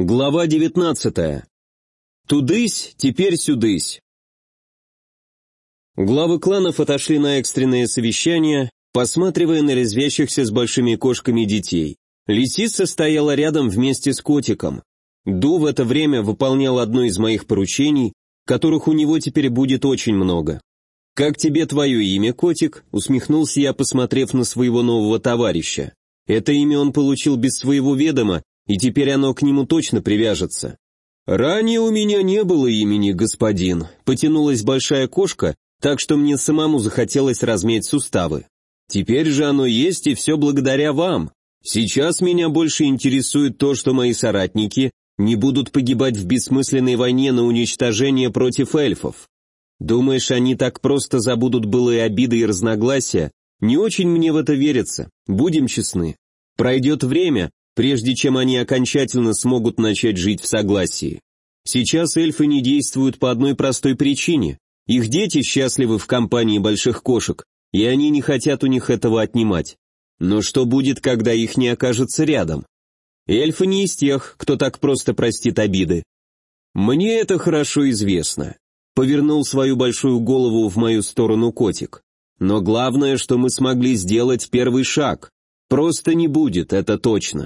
Глава 19. Тудысь, теперь сюдысь. Главы кланов отошли на экстренное совещание, посматривая на резвящихся с большими кошками детей. Лисица стояла рядом вместе с котиком. Ду в это время выполнял одно из моих поручений, которых у него теперь будет очень много. «Как тебе твое имя, котик?» — усмехнулся я, посмотрев на своего нового товарища. Это имя он получил без своего ведома, и теперь оно к нему точно привяжется. «Ранее у меня не было имени, господин», — потянулась большая кошка, так что мне самому захотелось размять суставы. «Теперь же оно есть, и все благодаря вам. Сейчас меня больше интересует то, что мои соратники не будут погибать в бессмысленной войне на уничтожение против эльфов. Думаешь, они так просто забудут былые обиды и разногласия? Не очень мне в это верится, будем честны. Пройдет время, прежде чем они окончательно смогут начать жить в согласии. Сейчас эльфы не действуют по одной простой причине. Их дети счастливы в компании больших кошек, и они не хотят у них этого отнимать. Но что будет, когда их не окажется рядом? Эльфы не из тех, кто так просто простит обиды. Мне это хорошо известно. Повернул свою большую голову в мою сторону котик. Но главное, что мы смогли сделать первый шаг. Просто не будет, это точно.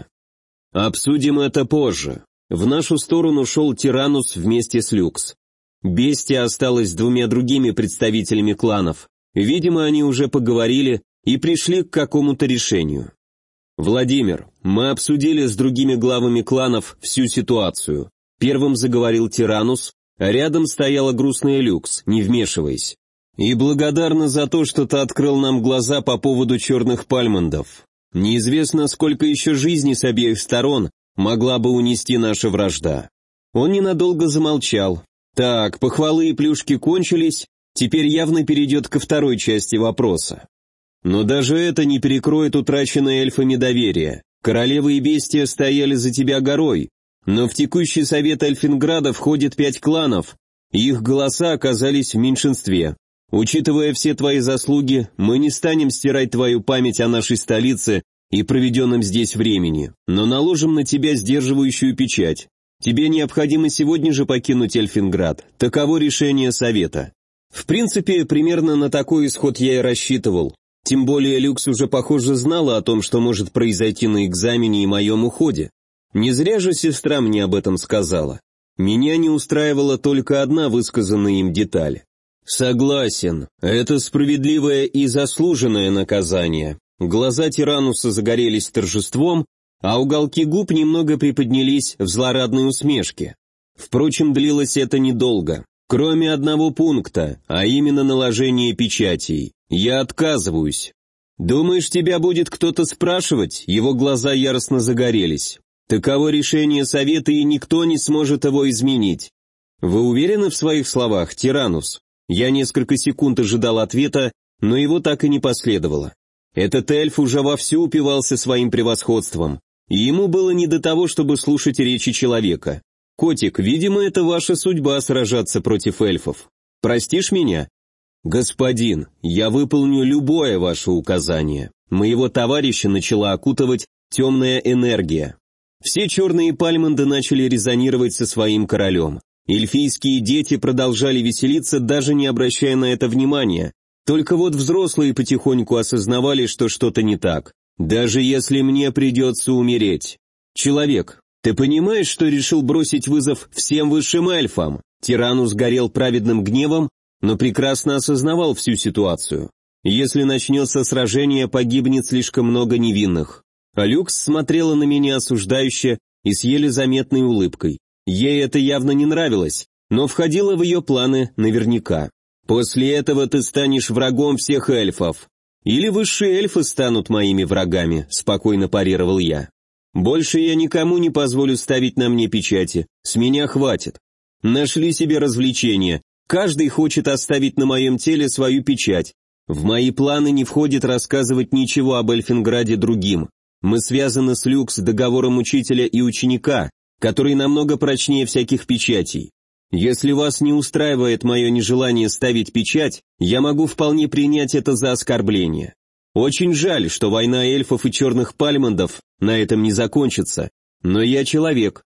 Обсудим это позже. В нашу сторону шел Тиранус вместе с Люкс. Бестия осталась с двумя другими представителями кланов. Видимо, они уже поговорили и пришли к какому-то решению. «Владимир, мы обсудили с другими главами кланов всю ситуацию». Первым заговорил Тиранус, а рядом стояла грустная Люкс, не вмешиваясь. «И благодарна за то, что ты открыл нам глаза по поводу черных пальмондов. Неизвестно, сколько еще жизней с обеих сторон могла бы унести наша вражда». Он ненадолго замолчал. Так, похвалы и плюшки кончились, теперь явно перейдет ко второй части вопроса. Но даже это не перекроет утраченное эльфами доверие. Королева и бестия стояли за тебя горой, но в текущий совет Эльфинграда входит 5 кланов, и их голоса оказались в меньшинстве. Учитывая все твои заслуги, мы не станем стирать твою память о нашей столице и проведенном здесь времени, но наложим на тебя сдерживающую печать. Тебе необходимо сегодня же покинуть Эльфинград. Таково решение совета. В принципе, примерно на такой исход я и рассчитывал. Тем более Люкс уже, похоже, знала о том, что может произойти на экзамене и моем уходе. Не зря же сестра мне об этом сказала. Меня не устраивала только одна высказанная им деталь. Согласен, это справедливое и заслуженное наказание. Глаза Тирануса загорелись торжеством, а уголки губ немного приподнялись в злорадной усмешке. Впрочем, длилось это недолго. Кроме одного пункта, а именно наложение печатей. Я отказываюсь. Думаешь, тебя будет кто-то спрашивать? Его глаза яростно загорелись. Таково решение совета, и никто не сможет его изменить. Вы уверены в своих словах, Тиранус? Я несколько секунд ожидал ответа, но его так и не последовало. Этот эльф уже вовсю упивался своим превосходством, и ему было не до того, чтобы слушать речи человека. «Котик, видимо, это ваша судьба сражаться против эльфов. Простишь меня?» «Господин, я выполню любое ваше указание». Моего товарища начала окутывать темная энергия. Все черные пальмонды начали резонировать со своим королем. Эльфийские дети продолжали веселиться, даже не обращая на это внимания. Только вот взрослые потихоньку осознавали, что что-то не так. «Даже если мне придется умереть. Человек, ты понимаешь, что решил бросить вызов всем высшим эльфам?» Тиранус горел праведным гневом, но прекрасно осознавал всю ситуацию. Если начнется сражение, погибнет слишком много невинных. А Люкс смотрела на меня осуждающе и с еле заметной улыбкой. Ей это явно не нравилось, но входило в ее планы наверняка. «После этого ты станешь врагом всех эльфов. Или высшие эльфы станут моими врагами», — спокойно парировал я. «Больше я никому не позволю ставить на мне печати, с меня хватит. Нашли себе развлечения, каждый хочет оставить на моем теле свою печать. В мои планы не входит рассказывать ничего об Эльфинграде другим. Мы связаны с Люкс договором учителя и ученика, который намного прочнее всяких печатей. Если вас не устраивает мое нежелание ставить печать, я могу вполне принять это за оскорбление. Очень жаль, что война эльфов и черных пальмондов на этом не закончится, но я человек,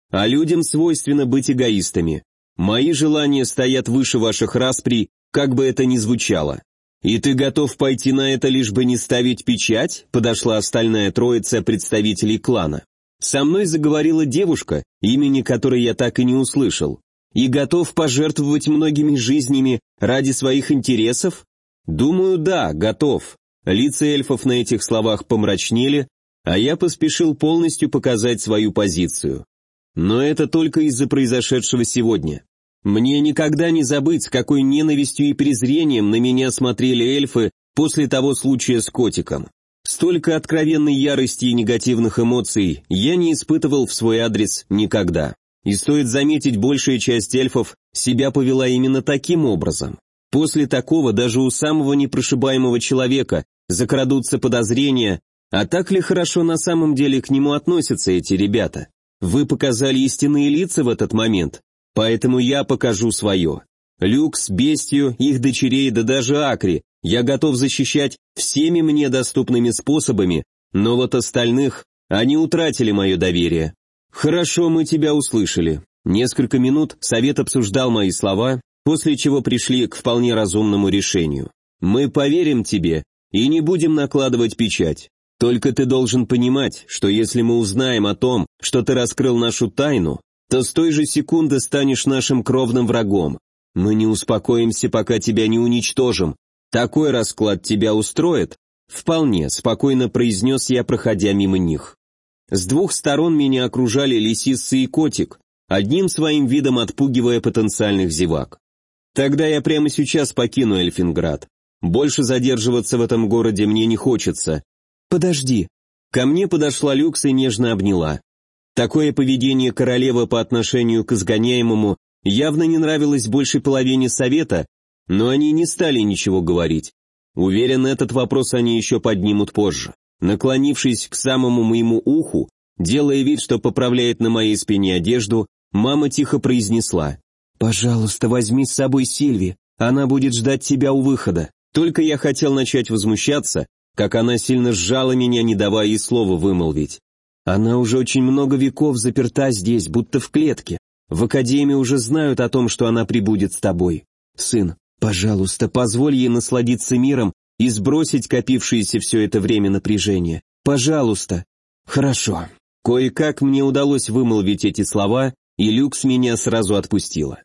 А людям свойственно быть эгоистами. Мои желания стоят выше ваших расприй, как бы это ни звучало. И ты готов пойти на это, лишь бы не ставить печать? Подошла остальная троица представителей клана. Со мной заговорила девушка, имени которой я так и не услышал. И готов пожертвовать многими жизнями ради своих интересов? Думаю, да, готов. Лица эльфов на этих словах помрачнели, а я поспешил полностью показать свою позицию. Но это только из-за произошедшего сегодня. Мне никогда не забыть, с какой ненавистью и презрением на меня смотрели эльфы после того случая с котиком. Столько откровенной ярости и негативных эмоций я не испытывал в свой адрес никогда. И стоит заметить, большая часть эльфов себя повела именно таким образом. После такого даже у самого непрошибаемого человека закрадутся подозрения, а так ли хорошо на самом деле к нему относятся эти ребята? Вы показали истинные лица в этот момент, поэтому я покажу свое. Люкс, Бестию, их дочерей, да даже Акри я готов защищать всеми мне доступными способами, но вот остальных, они утратили мое доверие. Хорошо, мы тебя услышали. Несколько минут совет обсуждал мои слова, после чего пришли к вполне разумному решению. Мы поверим тебе и не будем накладывать печать. Только ты должен понимать, что если мы узнаем о том, что ты раскрыл нашу тайну, то с той же секунды станешь нашим кровным врагом. Мы не успокоимся, пока тебя не уничтожим. Такой расклад тебя устроит? Вполне, спокойно произнес я, проходя мимо них. С двух сторон меня окружали лисица и котик, одним своим видом отпугивая потенциальных зевак. Тогда я прямо сейчас покину Эльфинград. Больше задерживаться в этом городе мне не хочется. Подожди. Ко мне подошла Люкс и нежно обняла. Такое поведение королевы по отношению к изгоняемому явно не нравилось большей половине совета, но они не стали ничего говорить. Уверен, этот вопрос они еще поднимут позже. Наклонившись к самому моему уху, делая вид, что поправляет на моей спине одежду, мама тихо произнесла: «Пожалуйста, возьми с собой Сильви, она будет ждать тебя у выхода». Только я хотел начать возмущаться, как она сильно сжала меня, не давая ей слова вымолвить. Она уже очень много веков заперта здесь, будто в клетке. В академии уже знают о том, что она прибудет с тобой. Сын, пожалуйста, позволь ей насладиться миром и сбросить копившееся все это время напряжение. Пожалуйста. Хорошо. Кое-как мне удалось вымолвить эти слова, и Люкс меня сразу отпустила.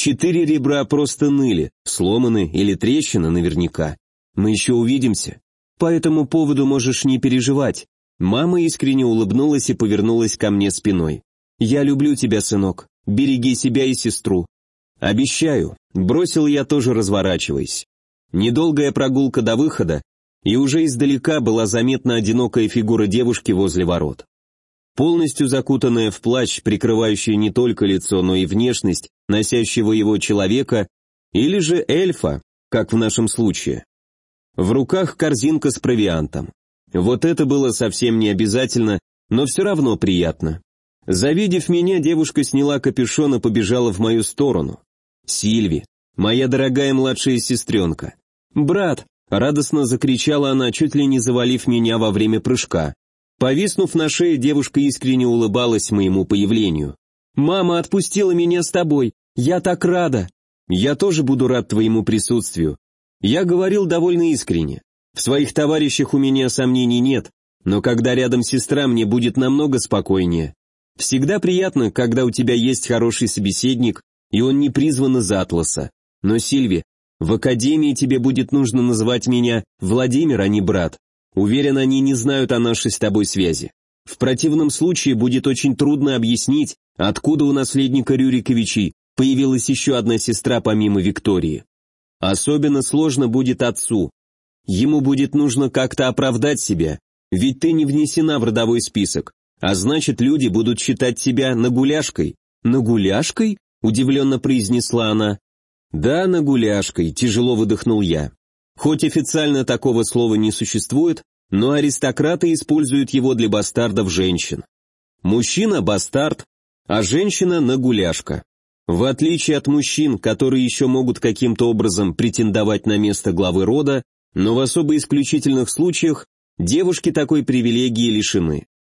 4 ребра просто ныли, сломаны или трещина наверняка. Мы еще увидимся. По этому поводу можешь не переживать. Мама искренне улыбнулась и повернулась ко мне спиной. Я люблю тебя, сынок. Береги себя и сестру. Обещаю. Бросил я, тоже разворачиваясь. Недолгая прогулка до выхода, и уже издалека была заметна одинокая фигура девушки возле ворот. Полностью закутанная в плащ, прикрывающий не только лицо, но и внешность носящего его человека, или же эльфа, как в нашем случае. В руках корзинка с провиантом. Вот это было совсем не обязательно, но все равно приятно. Завидев меня, девушка сняла капюшон и побежала в мою сторону. «Сильви, моя дорогая младшая сестренка». «Брат!» — радостно закричала она, чуть ли не завалив меня во время прыжка. Повиснув на шее, девушка искренне улыбалась моему появлению. «Мама отпустила меня с тобой! Я так рада!» «Я тоже буду рад твоему присутствию». Я говорил довольно искренне. В своих товарищах у меня сомнений нет, но когда рядом сестра, мне будет намного спокойнее. Всегда приятно, когда у тебя есть хороший собеседник, и он не призван из Атласа. Но, Сильви, в академии тебе будет нужно называть меня Владимир, а не брат. Уверен, они не знают о нашей с тобой связи. В противном случае будет очень трудно объяснить, откуда у наследника Рюриковичей появилась еще одна сестра помимо Виктории. Особенно сложно будет отцу. Ему будет нужно как-то оправдать себя, ведь ты не внесена в родовой список, а значит, люди будут считать тебя нагуляшкой. «Нагуляшкой?» – удивленно произнесла она. «Да, нагуляшкой», – тяжело выдохнул я. Хоть официально такого слова не существует, но аристократы используют его для бастардов женщин. Мужчина – бастард, а женщина – нагуляшка. В отличие от мужчин, которые еще могут каким-то образом претендовать на место главы рода, но в особо исключительных случаях девушки такой привилегии лишены.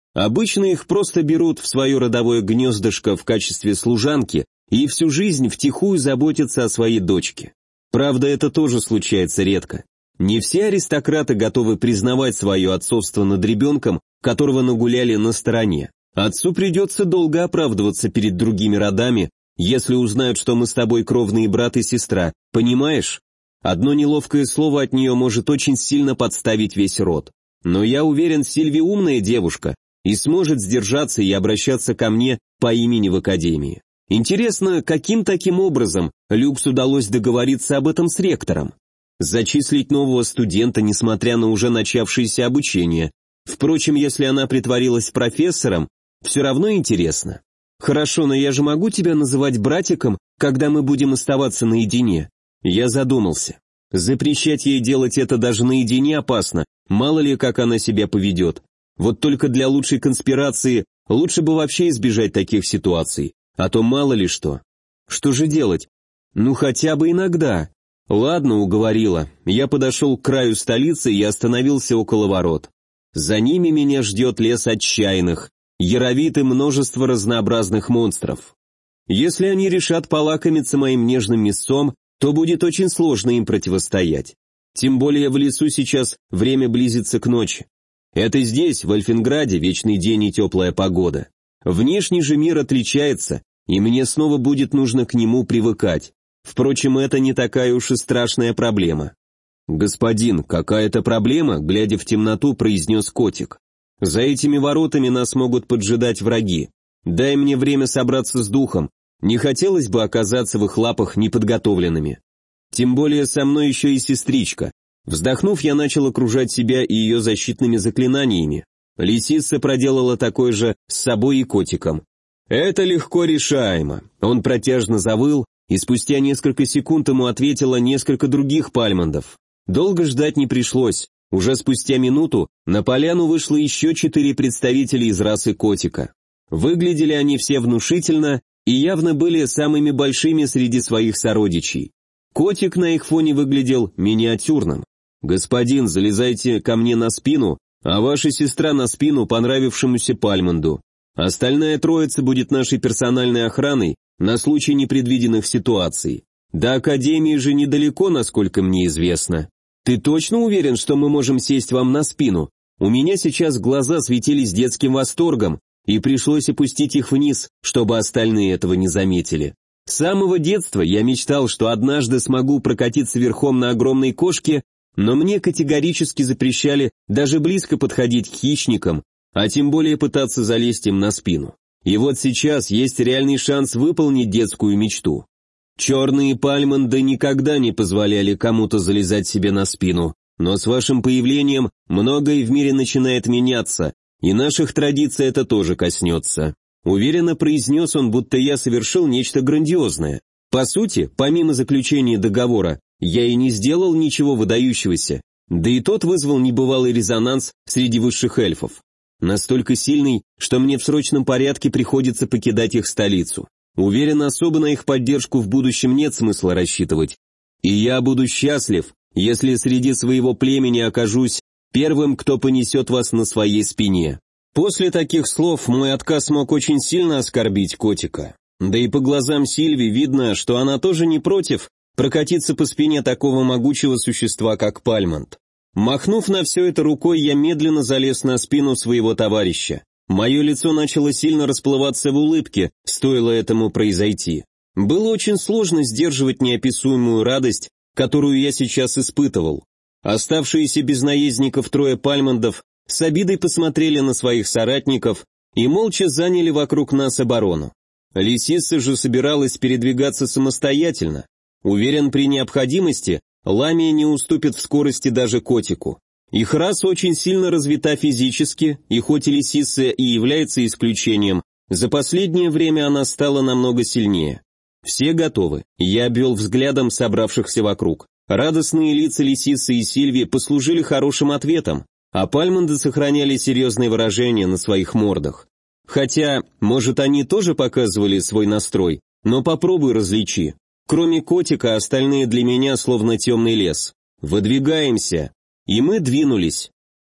Обычно их просто берут в свое родовое гнездышко в качестве служанки и всю жизнь втихую заботятся о своей дочке. Правда, это тоже случается редко. Не все аристократы готовы признавать свое отцовство над ребенком, которого нагуляли на стороне. Отцу придется долго оправдываться перед другими родами, если узнают, что мы с тобой кровные брат и сестра, понимаешь? Одно неловкое слово от нее может очень сильно подставить весь род. Но я уверен, Сильви умная девушка и сможет сдержаться и обращаться ко мне по имени в академии. Интересно, каким таким образом Люкс удалось договориться об этом с ректором? Зачислить нового студента, несмотря на уже начавшееся обучение. Впрочем, если она притворилась профессором, все равно интересно. Хорошо, но я же могу тебя называть братиком, когда мы будем оставаться наедине? Я задумался. Запрещать ей делать это даже наедине опасно, мало ли как она себя поведет. Вот только для лучшей конспирации лучше бы вообще избежать таких ситуаций, а то мало ли что. Что же делать? Ну хотя бы иногда. Ладно, уговорила. Я подошел к краю столицы и остановился около ворот. За ними меня ждет лес отчаянных, яровит и множество разнообразных монстров. Если они решат полакомиться моим нежным мясцом, то будет очень сложно им противостоять. Тем более в лесу сейчас время близится к ночи. Это здесь, в Эльфинграде, вечный день и теплая погода. Внешний же мир отличается, и мне снова будет нужно к нему привыкать. Впрочем, это не такая уж и страшная проблема. «Господин, какая-то проблема?» — глядя в темноту, произнес котик. «За этими воротами нас могут поджидать враги. Дай мне время собраться с духом. Не хотелось бы оказаться в их лапах неподготовленными. Тем более со мной еще и сестричка». Вздохнув, я начал окружать себя и ее защитными заклинаниями. Лисица проделала такое же с собой и котиком. «Это легко решаемо». Он протяжно завыл, и спустя несколько секунд ему ответило несколько других пальмандов. Долго ждать не пришлось. Уже спустя минуту на поляну вышло еще 4 представителя из расы котика. Выглядели они все внушительно и явно были самыми большими среди своих сородичей. Котик на их фоне выглядел миниатюрным. «Господин, залезайте ко мне на спину, а ваша сестра на спину понравившемуся пальманду. Остальная троица будет нашей персональной охраной на случай непредвиденных ситуаций. До Академии же недалеко, насколько мне известно. Ты точно уверен, что мы можем сесть вам на спину? У меня сейчас глаза светились детским восторгом, и пришлось опустить их вниз, чтобы остальные этого не заметили. С самого детства я мечтал, что однажды смогу прокатиться верхом на огромной кошке, но мне категорически запрещали даже близко подходить к хищникам, а тем более пытаться залезть им на спину. И вот сейчас есть реальный шанс выполнить детскую мечту. Черные пальманды никогда не позволяли кому-то залезать себе на спину, но с вашим появлением многое в мире начинает меняться, и наших традиций это тоже коснется. Уверенно произнес он, будто я совершил нечто грандиозное. По сути, помимо заключения договора, я и не сделал ничего выдающегося, да и тот вызвал небывалый резонанс среди высших эльфов. Настолько сильный, что мне в срочном порядке приходится покидать их столицу. Уверен, особо на их поддержку в будущем нет смысла рассчитывать. И я буду счастлив, если среди своего племени окажусь первым, кто понесет вас на своей спине. После таких слов мой отказ мог очень сильно оскорбить котика. Да и по глазам Сильви видно, что она тоже не против прокатиться по спине такого могучего существа, как Пальманд. Махнув на все это рукой, я медленно залез на спину своего товарища. Мое лицо начало сильно расплываться в улыбке, стоило этому произойти. Было очень сложно сдерживать неописуемую радость, которую я сейчас испытывал. Оставшиеся без наездников 3 пальмандов с обидой посмотрели на своих соратников и молча заняли вокруг нас оборону. Лисица же собиралась передвигаться самостоятельно. Уверен, при необходимости Ламия не уступит в скорости даже котику. Их раса очень сильно развита физически, и хоть и лисица и является исключением, за последнее время она стала намного сильнее. Все готовы. Я обвел взглядом собравшихся вокруг. Радостные лица лисицы и Сильви послужили хорошим ответом, а пальманды сохраняли серьезные выражения на своих мордах. Хотя, может, они тоже показывали свой настрой, но попробуй различи. Кроме котика, остальные для меня словно темный лес. Выдвигаемся. И мы двинулись.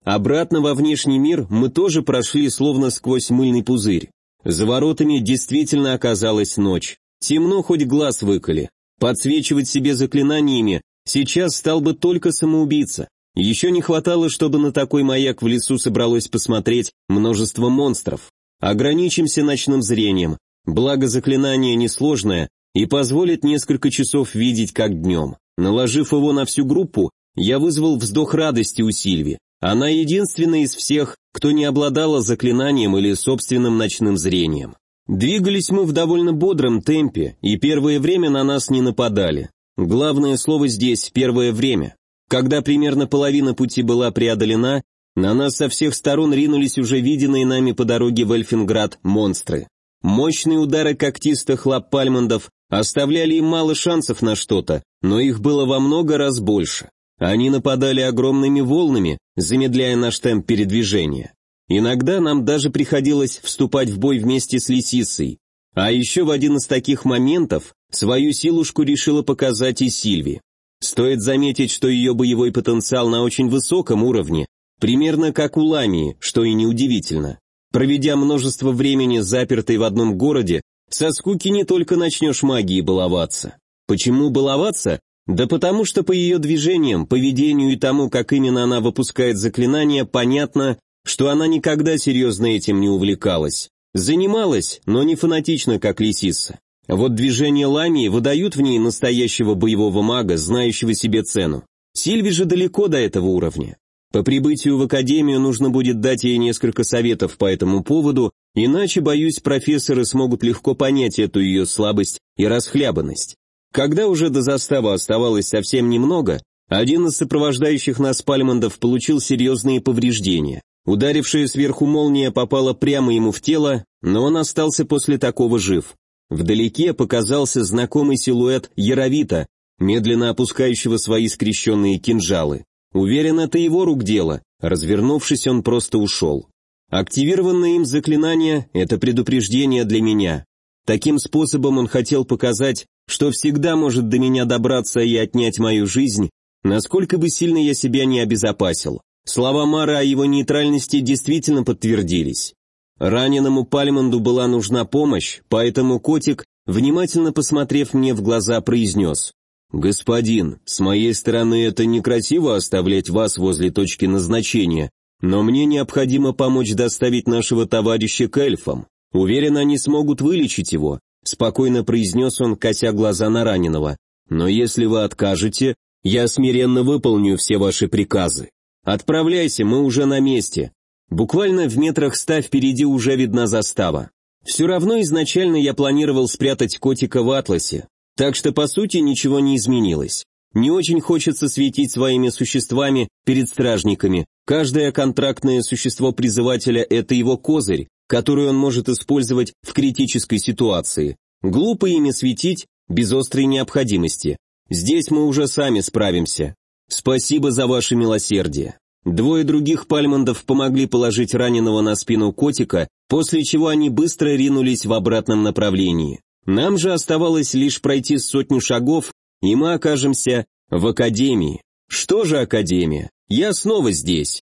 Обратно во внешний мир мы тоже прошли словно сквозь мыльный пузырь. За воротами действительно оказалась ночь. Темно, хоть глаз выколи. Подсвечивать себе заклинаниями сейчас стал бы только самоубийца. Еще не хватало, чтобы на такой маяк в лесу собралось посмотреть множество монстров. Ограничимся ночным зрением, благо заклинание несложное и позволит несколько часов видеть как днем. Наложив его на всю группу, я вызвал вздох радости у Сильви. Она единственная из всех, кто не обладала заклинанием или собственным ночным зрением. Двигались мы в довольно бодром темпе, и первое время на нас не нападали. Главное слово здесь «первое время». Когда примерно половина пути была преодолена, на нас со всех сторон ринулись уже виденные нами по дороге в Эльфинград монстры. Мощные удары когтистых лап пальмандов оставляли им мало шансов на что-то, но их было во много раз больше. Они нападали огромными волнами, замедляя наш темп передвижения. Иногда нам даже приходилось вступать в бой вместе с лисицей. А еще в один из таких моментов свою силушку решила показать и Сильви. Стоит заметить, что ее боевой потенциал на очень высоком уровне, примерно как у Ламии, что и неудивительно. Проведя множество времени запертой в одном городе, со скуки не только начнешь магией баловаться. Почему баловаться? Да потому что по ее движениям, поведению и тому, как именно она выпускает заклинания, понятно, что она никогда серьезно этим не увлекалась. Занималась, но не фанатично, как лисица. Вот движения Ламии выдают в ней настоящего боевого мага, знающего себе цену. Сильви же далеко до этого уровня. По прибытию в академию нужно будет дать ей несколько советов по этому поводу, иначе, боюсь, профессоры смогут легко понять эту ее слабость и расхлябанность. Когда уже до заставы оставалось совсем немного, один из сопровождающих нас пальмандов получил серьезные повреждения. Ударившая сверху молния попала прямо ему в тело, но он остался после такого жив. Вдалеке показался знакомый силуэт Яровита, медленно опускающего свои скрещенные кинжалы. Уверен, это его рук дело. Развернувшись, он просто ушел. Активированное им заклинание – это предупреждение для меня. Таким способом он хотел показать, что всегда может до меня добраться и отнять мою жизнь, насколько бы сильно я себя не обезопасил. Слова Мара о его нейтральности действительно подтвердились. Раненому Пальманду была нужна помощь, поэтому котик, внимательно посмотрев мне в глаза, произнес: «Господин, с моей стороны это некрасиво оставлять вас возле точки назначения, но мне необходимо помочь доставить нашего товарища к эльфам. Уверен, они смогут вылечить его», — спокойно произнес он, кося глаза на раненого. «Но если вы откажете, я смиренно выполню все ваши приказы. Отправляйся, мы уже на месте». Буквально в метрах 100 впереди уже видна застава. Все равно изначально я планировал спрятать котика в атласе, так что по сути ничего не изменилось. Не очень хочется светить своими существами перед стражниками. Каждое контрактное существо призывателя – это его козырь, который он может использовать в критической ситуации. Глупо ими светить без острой необходимости. Здесь мы уже сами справимся. Спасибо за ваше милосердие. Двое других пальмандов помогли положить раненого на спину котика, после чего они быстро ринулись в обратном направлении. Нам же оставалось лишь пройти 100 шагов, и мы окажемся в академии. Что же академия? Я снова здесь.